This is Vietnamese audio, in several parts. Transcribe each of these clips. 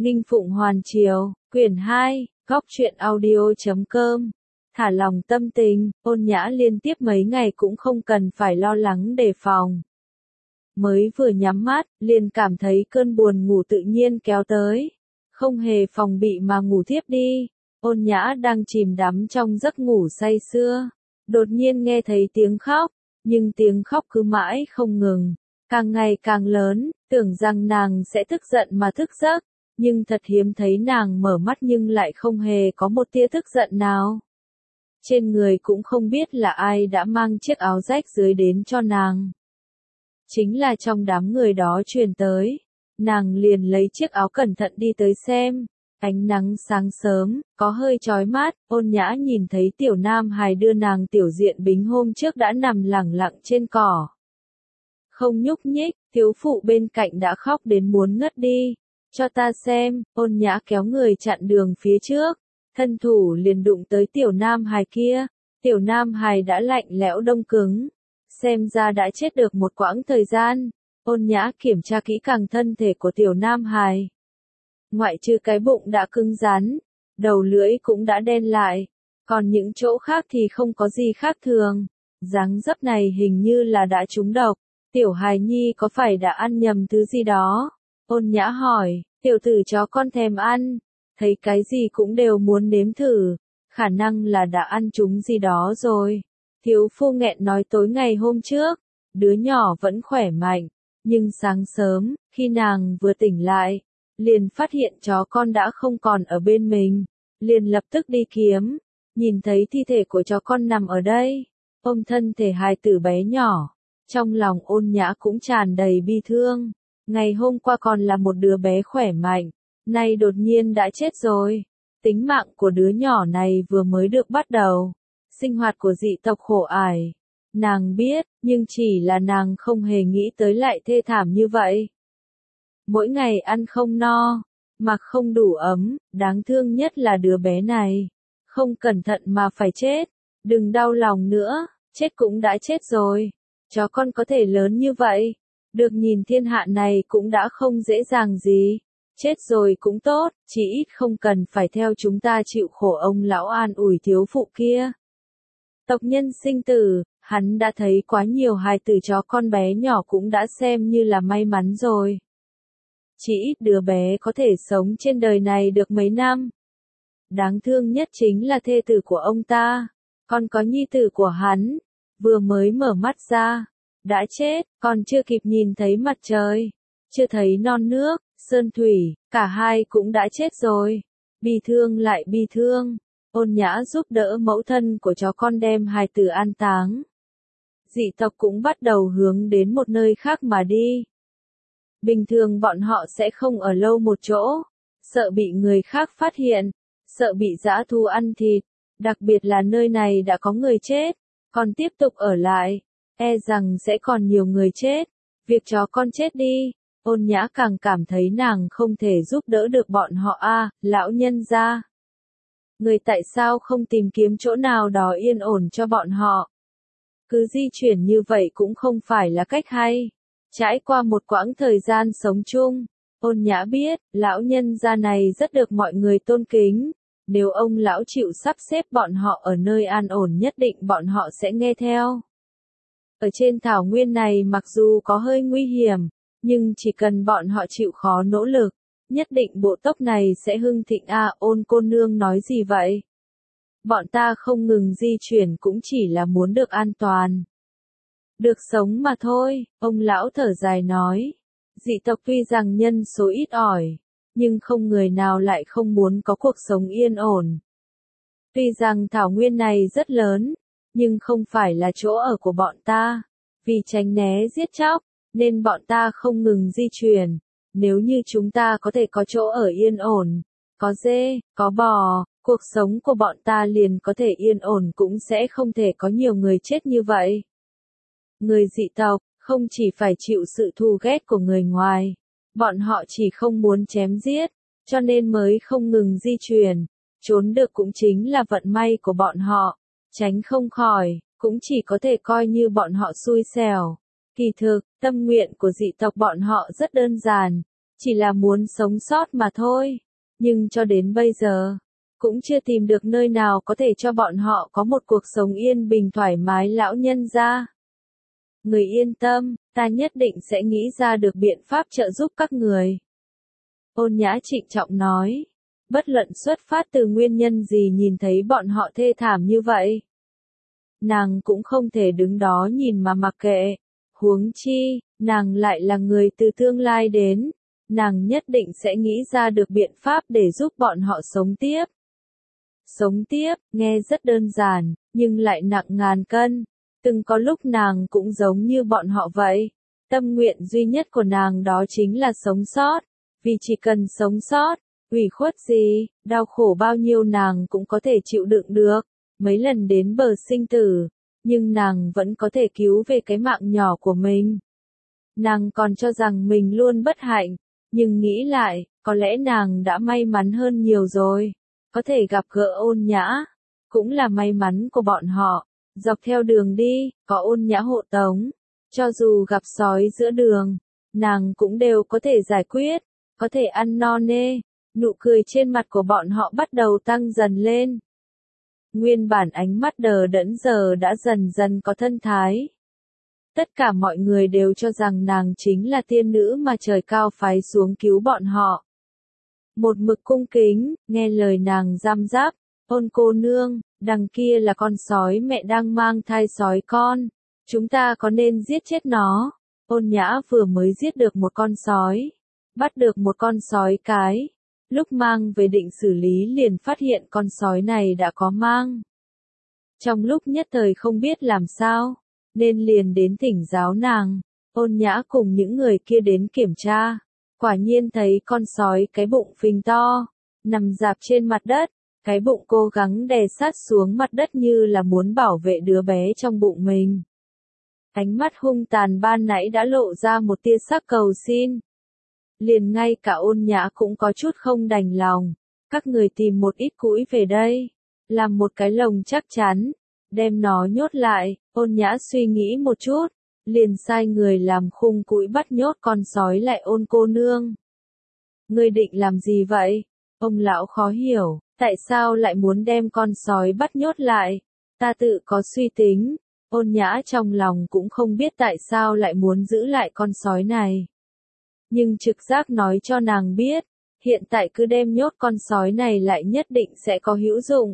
Nghinh Phụng Hoàn Triều, quyển 2, góc truyện audio.com. Thả lòng tâm tình, Ôn Nhã liên tiếp mấy ngày cũng không cần phải lo lắng đề phòng. Mới vừa nhắm mắt, liền cảm thấy cơn buồn ngủ tự nhiên kéo tới. Không hề phòng bị mà ngủ thiếp đi. Ôn Nhã đang chìm đắm trong giấc ngủ say sưa. Đột nhiên nghe thấy tiếng khóc, nhưng tiếng khóc cứ mãi không ngừng. Càng ngày càng lớn, tưởng rằng nàng sẽ tức giận mà thức giấc. Nhưng thật hiếm thấy nàng mở mắt nhưng lại không hề có một tia tức giận nào. Trên người cũng không biết là ai đã mang chiếc áo rách dưới đến cho nàng. Chính là trong đám người đó truyền tới. Nàng liền lấy chiếc áo cẩn thận đi tới xem. Ánh nắng sáng sớm, có hơi chói mắt, Ôn Nhã nhìn thấy tiểu nam hài đưa nàng tiểu diện bính hôm trước đã nằm lẳng lặng trên cỏ. Không nhúc nhích, thiếu phụ bên cạnh đã khóc đến muốn ngất đi. Cho ta xem, Ôn Nhã kéo người chặn đường phía trước. Thân thủ liền đụng tới tiểu nam hài kia. Tiểu nam hài đã lạnh lẽo đông cứng. Xem ra đã chết được một quãng thời gian. Ôn Nhã kiểm tra kỹ càng thân thể của tiểu nam hài. Ngoại trừ cái bụng đã cứng rắn, đầu lưỡi cũng đã đen lại. Còn những chỗ khác thì không có gì khác thường. Dáng dấp này hình như là đã trúng độc. Tiểu hài nhi có phải đã ăn nhầm thứ gì đó? Ôn Nhã hỏi, tiểu tử chó con thèm ăn. Thấy cái gì cũng đều muốn nếm thử. Khả năng là đã ăn trúng gì đó rồi. Thiếu phu nghẹn nói tối ngày hôm trước. Đứa nhỏ vẫn khỏe mạnh. Nhưng sáng sớm, khi nàng vừa tỉnh lại, liền phát hiện chó con đã không còn ở bên mình. Liền lập tức đi kiếm. Nhìn thấy thi thể của chó con nằm ở đây. Ôm thân thể hài tử bé nhỏ. Trong lòng Ôn Nhã cũng tràn đầy bi thương. Ngày hôm qua còn là một đứa bé khỏe mạnh. Nay đột nhiên đã chết rồi. Tính mạng của đứa nhỏ này vừa mới được bắt đầu. Sinh hoạt của dị tộc khổ ải. Nàng biết, nhưng chỉ là nàng không hề nghĩ tới lại thê thảm như vậy. Mỗi ngày ăn không no, mặc không đủ ấm, đáng thương nhất là đứa bé này. Không cẩn thận mà phải chết. Đừng đau lòng nữa, chết cũng đã chết rồi. Chó con có thể lớn như vậy. Được nhìn thiên hạ này cũng đã không dễ dàng gì. Chết rồi cũng tốt, chỉ ít không cần phải theo chúng ta chịu khổ. Ông lão an ủi thiếu phụ kia. Tộc nhân sinh tử, hắn đã thấy quá nhiều hài tử chó con bé nhỏ cũng đã xem như là may mắn rồi. Chỉ ít đứa bé có thể sống trên đời này được mấy năm. Đáng thương nhất chính là thê tử của ông ta. Còn có nhi tử của hắn. Vừa mới mở mắt ra. Đã chết, còn chưa kịp nhìn thấy mặt trời. Chưa thấy non nước, sơn thủy, cả hai cũng đã chết rồi. Bi thương lại bi thương. Ôn Nhã giúp đỡ mẫu thân của chó con đem hài tử an táng. Dị tộc cũng bắt đầu hướng đến một nơi khác mà đi. Bình thường bọn họ sẽ không ở lâu một chỗ. Sợ bị người khác phát hiện. Sợ bị dã thú ăn thịt. Đặc biệt là nơi này đã có người chết. Còn tiếp tục ở lại. E rằng sẽ còn nhiều người chết. Việc chó con chết đi. Ôn Nhã càng cảm thấy nàng không thể giúp đỡ được bọn họ lão nhân gia. Người tại sao không tìm kiếm chỗ nào đó yên ổn cho bọn họ? Cứ di chuyển như vậy cũng không phải là cách hay. Trải qua một quãng thời gian sống chung, Ôn Nhã biết, lão nhân gia này rất được mọi người tôn kính. Nếu ông lão chịu sắp xếp bọn họ ở nơi an ổn nhất định bọn họ sẽ nghe theo. Ở trên thảo nguyên này mặc dù có hơi nguy hiểm, nhưng chỉ cần bọn họ chịu khó nỗ lực, nhất định bộ tộc này sẽ hưng thịnh. Ôn cô nương nói gì vậy? Bọn ta không ngừng di chuyển cũng chỉ là muốn được an toàn. Được sống mà thôi, ông lão thở dài nói. Dị tộc tuy rằng nhân số ít ỏi, nhưng không người nào lại không muốn có cuộc sống yên ổn. Tuy rằng thảo nguyên này rất lớn, nhưng không phải là chỗ ở của bọn ta. Vì tránh né giết chóc, nên bọn ta không ngừng di chuyển. Nếu như chúng ta có thể có chỗ ở yên ổn, có dê, có bò, cuộc sống của bọn ta liền có thể yên ổn cũng sẽ không thể có nhiều người chết như vậy. Người dị tộc, không chỉ phải chịu sự thù ghét của người ngoài. Bọn họ chỉ không muốn chém giết, cho nên mới không ngừng di chuyển. Trốn được cũng chính là vận may của bọn họ. Tránh không khỏi, cũng chỉ có thể coi như bọn họ xui xẻo. Kỳ thực, tâm nguyện của dị tộc bọn họ rất đơn giản. chỉ là muốn sống sót mà thôi. Nhưng cho đến bây giờ, cũng chưa tìm được nơi nào có thể cho bọn họ có một cuộc sống yên bình thoải mái lão nhân gia. Người yên tâm, ta nhất định sẽ nghĩ ra được biện pháp trợ giúp các người. Ôn Nhã trịnh trọng nói, bất luận xuất phát từ nguyên nhân gì nhìn thấy bọn họ thê thảm như vậy. Nàng cũng không thể đứng đó nhìn mà mặc kệ, huống chi, nàng lại là người từ tương lai đến, nàng nhất định sẽ nghĩ ra được biện pháp để giúp bọn họ sống tiếp. Sống tiếp, nghe rất đơn giản, nhưng lại nặng ngàn cân. Từng có lúc nàng cũng giống như bọn họ vậy. Tâm nguyện duy nhất của nàng đó chính là sống sót. Vì chỉ cần sống sót, ủy khuất gì, đau khổ bao nhiêu nàng cũng có thể chịu đựng được. Mấy lần đến bờ sinh tử, nhưng nàng vẫn có thể cứu về cái mạng nhỏ của mình. Nàng còn cho rằng mình luôn bất hạnh, nhưng nghĩ lại, có lẽ nàng đã may mắn hơn nhiều rồi. Có thể gặp gỡ Ôn Nhã, cũng là may mắn của bọn họ. Dọc theo đường đi, có Ôn Nhã hộ tống. Cho dù gặp sói giữa đường, nàng cũng đều có thể giải quyết, có thể ăn no nê. Nụ cười trên mặt của bọn họ bắt đầu tăng dần lên. Nguyên bản ánh mắt đờ đẫn giờ đã dần dần có thân thái. Tất cả mọi người đều cho rằng nàng chính là tiên nữ mà trời cao phái xuống cứu bọn họ. Một mực cung kính, nghe lời nàng giam giáp, Ôn cô nương, đằng kia là con sói mẹ đang mang thai sói con, chúng ta có nên giết chết nó? Ôn Nhã vừa mới giết được một con sói, bắt được một con sói cái, lúc mang về định xử lý liền phát hiện con sói này đã có mang. Trong lúc nhất thời không biết làm sao, nên liền đến thỉnh giáo nàng. Ôn Nhã cùng những người kia đến kiểm tra, quả nhiên thấy con sói cái bụng phình to, nằm rạp trên mặt đất, cái bụng cố gắng đè sát xuống mặt đất như là muốn bảo vệ đứa bé trong bụng mình. Ánh mắt hung tàn ban nãy đã lộ ra một tia sắc cầu xin. Liền ngay cả Ôn Nhã cũng có chút không đành lòng. Các người tìm một ít củi về đây, làm một cái lồng chắc chắn, đem nó nhốt lại. Ôn Nhã suy nghĩ một chút, liền sai người làm khung củi bắt nhốt con sói lại. Ôn cô nương, ngươi định làm gì vậy? Ông lão khó hiểu, tại sao lại muốn đem con sói bắt nhốt lại? Ta tự có suy tính. Ôn Nhã trong lòng cũng không biết tại sao lại muốn giữ lại con sói này. Nhưng trực giác nói cho nàng biết, hiện tại cứ đem nhốt con sói này lại nhất định sẽ có hữu dụng.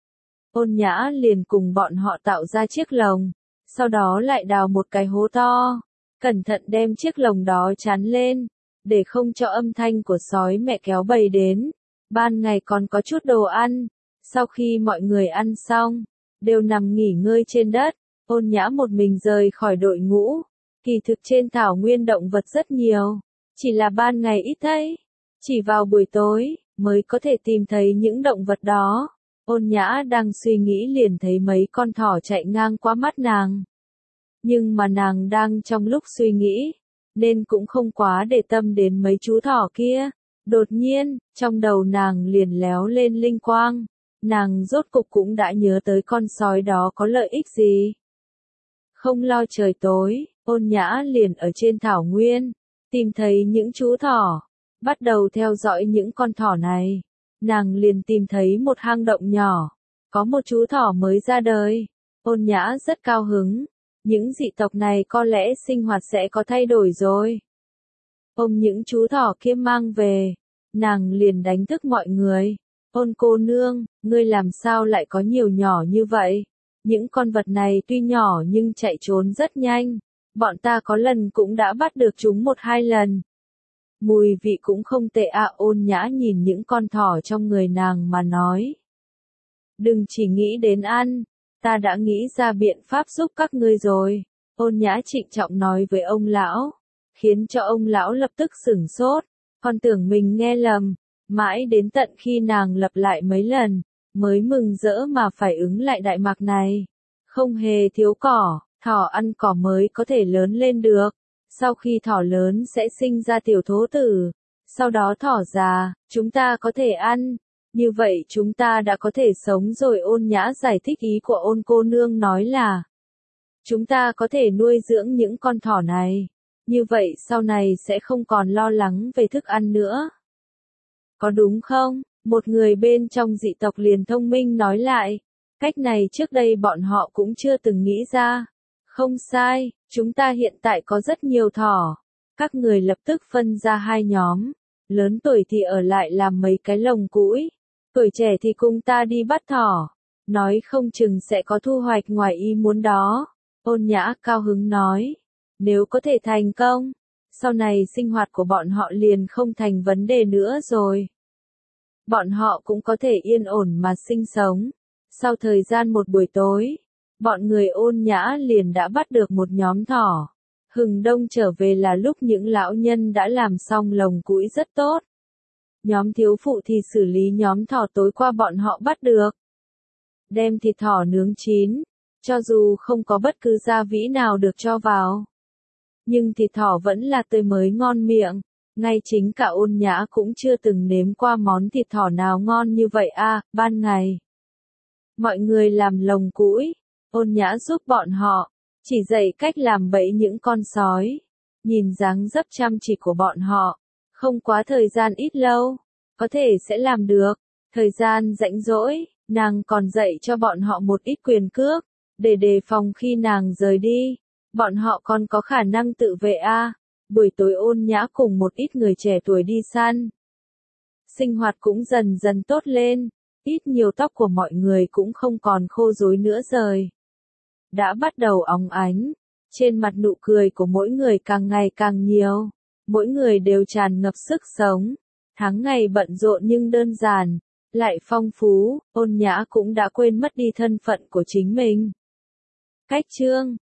Ôn Nhã liền cùng bọn họ tạo ra chiếc lồng, sau đó lại đào một cái hố to, cẩn thận đem chiếc lồng đó chắn lên, để không cho âm thanh của sói mẹ kéo bầy đến. Ban ngày còn có chút đồ ăn, sau khi mọi người ăn xong, đều nằm nghỉ ngơi trên đất. Ôn Nhã một mình rời khỏi đội ngũ. Kỳ thực trên thảo nguyên động vật rất nhiều, chỉ là ban ngày ít thấy, chỉ vào buổi tối mới có thể tìm thấy những động vật đó. Ôn Nhã đang suy nghĩ liền thấy mấy con thỏ chạy ngang qua mắt nàng. Nhưng mà nàng đang trong lúc suy nghĩ, nên cũng không quá để tâm đến mấy chú thỏ kia. Đột nhiên, trong đầu nàng liền léo lên linh quang, nàng rốt cục cũng đã nhớ tới con sói đó có lợi ích gì. Không lo trời tối, Ôn Nhã liền ở trên thảo nguyên, tìm thấy những chú thỏ, bắt đầu theo dõi những con thỏ này. Nàng liền tìm thấy một hang động nhỏ, có một chú thỏ mới ra đời. Ôn Nhã rất cao hứng, những dị tộc này có lẽ sinh hoạt sẽ có thay đổi rồi. Ôm những chú thỏ kia mang về, nàng liền đánh thức mọi người. Ôn cô nương, ngươi làm sao lại có nhiều nhỏ như vậy? Những con vật này tuy nhỏ nhưng chạy trốn rất nhanh. Bọn ta có lần cũng đã bắt được chúng 1-2 lần. Mùi vị cũng không tệ ạ. Ôn Nhã nhìn những con thỏ trong người nàng mà nói. Đừng chỉ nghĩ đến ăn, ta đã nghĩ ra biện pháp giúp các ngươi rồi. Ôn Nhã trịnh trọng nói với ông lão, khiến cho ông lão lập tức sửng sốt, còn tưởng mình nghe lầm. Mãi đến tận khi nàng lặp lại mấy lần, mới mừng rỡ mà phải ứng lại đại mạc này. Không hề thiếu cỏ, thỏ ăn cỏ mới có thể lớn lên được. Sau khi thỏ lớn sẽ sinh ra tiểu thố tử. Sau đó thỏ già, chúng ta có thể ăn. Như vậy chúng ta đã có thể sống rồi. Ôn Nhã giải thích ý của Ôn cô nương nói là, chúng ta có thể nuôi dưỡng những con thỏ này, Như vậy sau này sẽ không còn lo lắng về thức ăn nữa. Có đúng không? Một người bên trong dị tộc liền thông minh nói lại. Cách này trước đây bọn họ cũng chưa từng nghĩ ra. Không sai, chúng ta hiện tại có rất nhiều thỏ. Các người lập tức phân ra hai nhóm. Lớn tuổi thì ở lại làm mấy cái lồng củi. Tuổi trẻ thì cùng ta đi bắt thỏ. Nói không chừng sẽ có thu hoạch ngoài ý muốn đó. Ôn Nhã cao hứng nói. Nếu có thể thành công, sau này sinh hoạt của bọn họ liền không thành vấn đề nữa rồi. Bọn họ cũng có thể yên ổn mà sinh sống. Sau thời gian một buổi tối, bọn người Ôn Nhã liền đã bắt được một nhóm thỏ. Hừng đông trở về là lúc những lão nhân đã làm xong lồng củi rất tốt. Nhóm thiếu phụ thì xử lý nhóm thỏ tối qua bọn họ bắt được. Đem thịt thỏ nướng chín, cho dù không có bất cứ gia vị nào được cho vào. Nhưng thịt thỏ vẫn là tươi mới ngon miệng. Ngay chính cả Ôn Nhã cũng chưa từng nếm qua món thịt thỏ nào ngon như vậy à. Ban ngày, mọi người làm lồng củi, Ôn Nhã giúp bọn họ, chỉ dạy cách làm bẫy những con sói. Nhìn dáng dấp chăm chỉ của bọn họ, không quá thời gian ít lâu, có thể sẽ làm được. Thời gian rảnh rỗi, nàng còn dạy cho bọn họ một ít quyền cước, để đề phòng khi nàng rời đi. Bọn họ còn có khả năng tự vệ à. Buổi tối Ôn Nhã cùng một ít người trẻ tuổi đi săn. Sinh hoạt cũng dần dần tốt lên, ít nhiều tóc của mọi người cũng không còn khô rối nữa rồi. Đã bắt đầu óng ánh, trên mặt nụ cười của mỗi người càng ngày càng nhiều, mỗi người đều tràn ngập sức sống. Tháng ngày bận rộn nhưng đơn giản, lại phong phú, Ôn Nhã cũng đã quên mất đi thân phận của chính mình. Cách chương